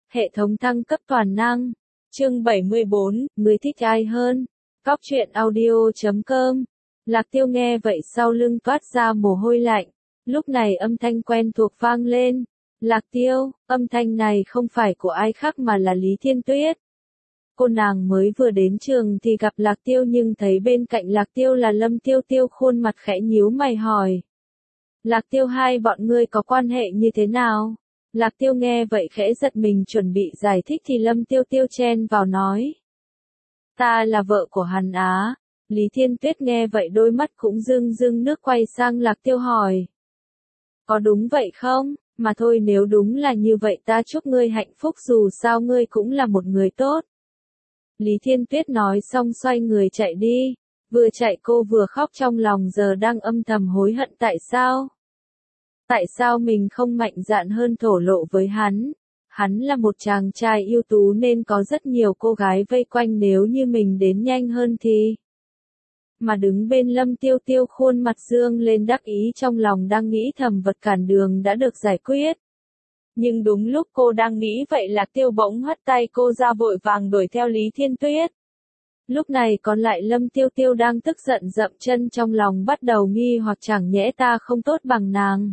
Hệ thống thăng cấp toàn năng. Chương 74, người thích ai hơn? Cóc truyện audio.com. Lạc Tiêu nghe vậy sau lưng toát ra mồ hôi lạnh. Lúc này âm thanh quen thuộc vang lên. Lạc Tiêu, âm thanh này không phải của ai khác mà là Lý Thiên Tuyết. Cô nàng mới vừa đến trường thì gặp Lạc Tiêu nhưng thấy bên cạnh Lạc Tiêu là Lâm Tiêu Tiêu, khuôn mặt khẽ nhíu mày hỏi. Lạc Tiêu, hai bọn ngươi có quan hệ như thế nào? Lạc Tiêu nghe vậy khẽ giật mình chuẩn bị giải thích thì Lâm Tiêu Tiêu chen vào nói. Ta là vợ của hắn á. Lý Thiên Tuyết nghe vậy đôi mắt cũng rưng rưng nước, quay sang Lạc Tiêu hỏi. Có đúng vậy không? Mà thôi, nếu đúng là như vậy ta chúc ngươi hạnh phúc, dù sao ngươi cũng là một người tốt. Lý Thiên Tuyết nói xong xoay người chạy đi. Vừa chạy cô vừa khóc, trong lòng giờ đang âm thầm hối hận tại sao? Tại sao mình không mạnh dạn hơn thổ lộ với hắn? Hắn là một chàng trai ưu tú nên có rất nhiều cô gái vây quanh, nếu như mình đến nhanh hơn thì... Mà đứng bên Lâm Tiêu Tiêu khuôn mặt dương lên đắc ý, trong lòng đang nghĩ thầm vật cản đường đã được giải quyết. Nhưng đúng lúc cô đang nghĩ vậy, Lạc Tiêu bỗng hất tay cô ra, vội vàng đuổi theo Lý Thiên Tuyết. Lúc này còn lại Lâm Tiêu Tiêu đang tức giận dậm chân, trong lòng bắt đầu nghi hoặc chẳng nhẽ ta không tốt bằng nàng.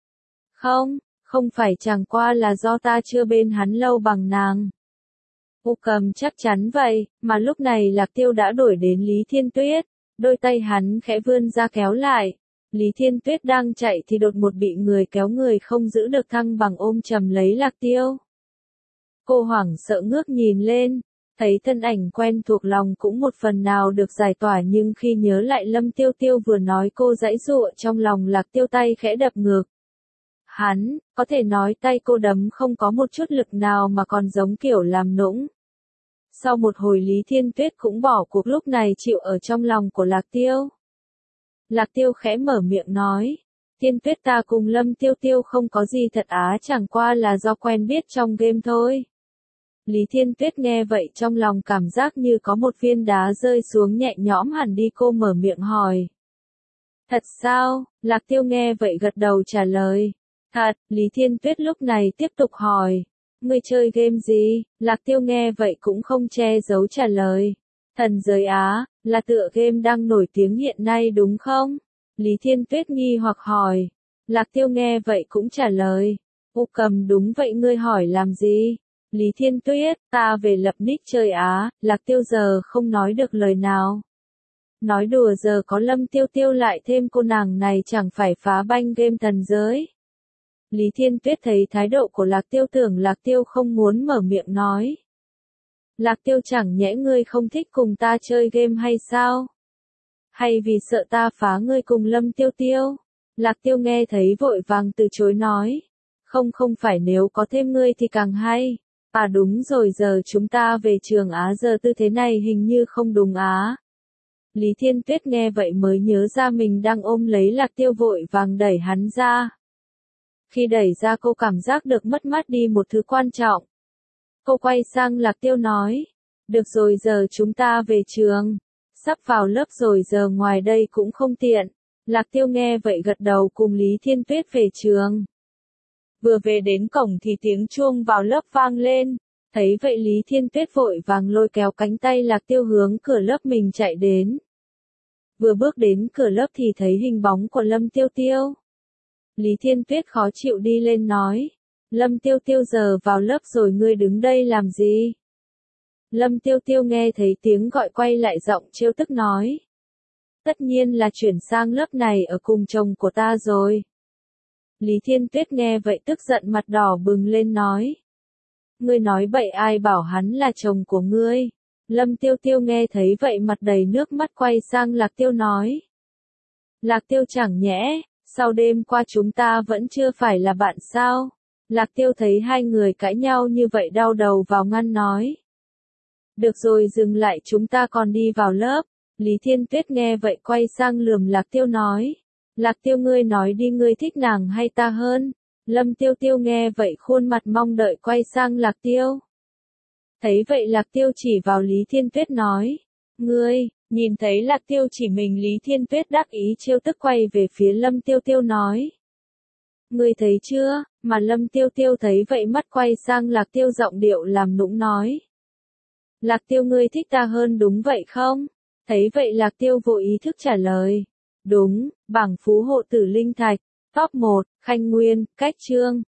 Không phải, chẳng qua là do ta chưa bên hắn lâu bằng nàng. Cô Cầm chắc chắn vậy, mà lúc này Lạc Tiêu đã đuổi đến Lý Thiên Tuyết, đôi tay hắn khẽ vươn ra kéo lại. Lý Thiên Tuyết đang chạy thì đột một bị người kéo, người không giữ được thăng bằng ôm chầm lấy Lạc Tiêu. Cô hoảng sợ ngước nhìn lên, thấy thân ảnh quen thuộc, lòng cũng một phần nào được giải tỏa, nhưng khi nhớ lại Lâm Tiêu Tiêu vừa nói cô giãy giụa, trong lòng Lạc Tiêu tay khẽ đập ngược. Hắn, có thể nói tay cô đấm không có một chút lực nào mà còn giống kiểu làm nũng. Sau một hồi Lý Thiên Tuyết cũng bỏ cuộc, lúc này chịu ở trong lòng của Lạc Tiêu. Lạc Tiêu khẽ mở miệng nói, Thiên Tuyết, ta cùng Lâm Tiêu Tiêu không có gì thật á, chẳng qua là do quen biết trong game thôi. Lý Thiên Tuyết nghe vậy trong lòng cảm giác như có một viên đá rơi xuống, nhẹ nhõm hẳn đi, cô mở miệng hỏi. Thật sao? Lạc Tiêu nghe vậy gật đầu trả lời. Thật. Lý Thiên Tuyết lúc này tiếp tục hỏi. Ngươi chơi game gì? Lạc Tiêu nghe vậy cũng không che giấu trả lời. Thần giới Á, là tựa game đang nổi tiếng hiện nay đúng không? Lý Thiên Tuyết nghi hoặc hỏi. Lạc Tiêu nghe vậy cũng trả lời. Cô Cầm, đúng vậy, ngươi hỏi làm gì? Lý Thiên Tuyết, ta về lập nick chơi Á. Lạc Tiêu giờ không nói được lời nào. Nói đùa, giờ có Lâm Tiêu Tiêu lại thêm cô nàng này chẳng phải phá banh game thần giới. Lý Thiên Tuyết thấy thái độ của Lạc Tiêu, tưởng Lạc Tiêu không muốn mở miệng nói. Lạc Tiêu, chẳng nhẽ ngươi không thích cùng ta chơi game hay sao? Hay vì sợ ta phá ngươi cùng Lâm Tiêu Tiêu? Lạc Tiêu nghe thấy vội vàng từ chối nói. Không phải, nếu có thêm ngươi thì càng hay. À đúng rồi, giờ chúng ta về trường Á, giờ tư thế này hình như không đúng á. Lý Thiên Tuyết nghe vậy mới nhớ ra mình đang ôm lấy Lạc Tiêu, vội vàng đẩy hắn ra. Khi đẩy ra cô cảm giác được mất mát đi một thứ quan trọng. Cô quay sang Lạc Tiêu nói. Được rồi, giờ chúng ta về trường. Sắp vào lớp rồi, giờ ngoài đây cũng không tiện. Lạc Tiêu nghe vậy gật đầu, cùng Lý Thiên Tuyết về trường. Vừa về đến cổng thì tiếng chuông vào lớp vang lên. Thấy vậy Lý Thiên Tuyết vội vàng lôi kéo cánh tay Lạc Tiêu hướng cửa lớp mình chạy đến. Vừa bước đến cửa lớp thì thấy hình bóng của Lâm Tiêu Tiêu. Lý Thiên Tuyết khó chịu đi lên nói. Lâm Tiêu Tiêu, giờ vào lớp rồi ngươi đứng đây làm gì? Lâm Tiêu Tiêu nghe thấy tiếng gọi quay lại, giọng trêu tức nói. Tất nhiên là chuyển sang lớp này ở cùng chồng của ta rồi. Lý Thiên Tuyết nghe vậy tức giận, mặt đỏ bừng lên nói. Ngươi nói bậy, ai bảo hắn là chồng của ngươi? Lâm Tiêu Tiêu nghe thấy vậy mặt đầy nước mắt, quay sang Lạc Tiêu nói. Lạc Tiêu, chẳng nhẽ, sau đêm qua chúng ta vẫn chưa phải là bạn sao? Lạc Tiêu thấy hai người cãi nhau như vậy đau đầu vào ngăn nói. Được rồi, dừng lại, chúng ta còn đi vào lớp. Lý Thiên Tuyết nghe vậy quay sang lườm Lạc Tiêu nói. Lạc Tiêu, ngươi nói đi, ngươi thích nàng hay ta hơn? Lâm Tiêu Tiêu nghe vậy khuôn mặt mong đợi quay sang Lạc Tiêu. Thấy vậy Lạc Tiêu chỉ vào Lý Thiên Tuyết nói. Ngươi, nhìn thấy Lạc Tiêu chỉ mình, Lý Thiên Tuyết đắc ý trêu tức quay về phía Lâm Tiêu Tiêu nói. Ngươi thấy chưa, mà Lâm Tiêu Tiêu thấy vậy mắt quay sang Lạc Tiêu giọng điệu làm nũng nói. Lạc Tiêu ngươi thích ta hơn đúng vậy không? Thấy vậy Lạc Tiêu vô ý thức trả lời. Đúng, bảng phú hộ tử linh thạch. Top 1, Khanh Nguyên, Cách Chương.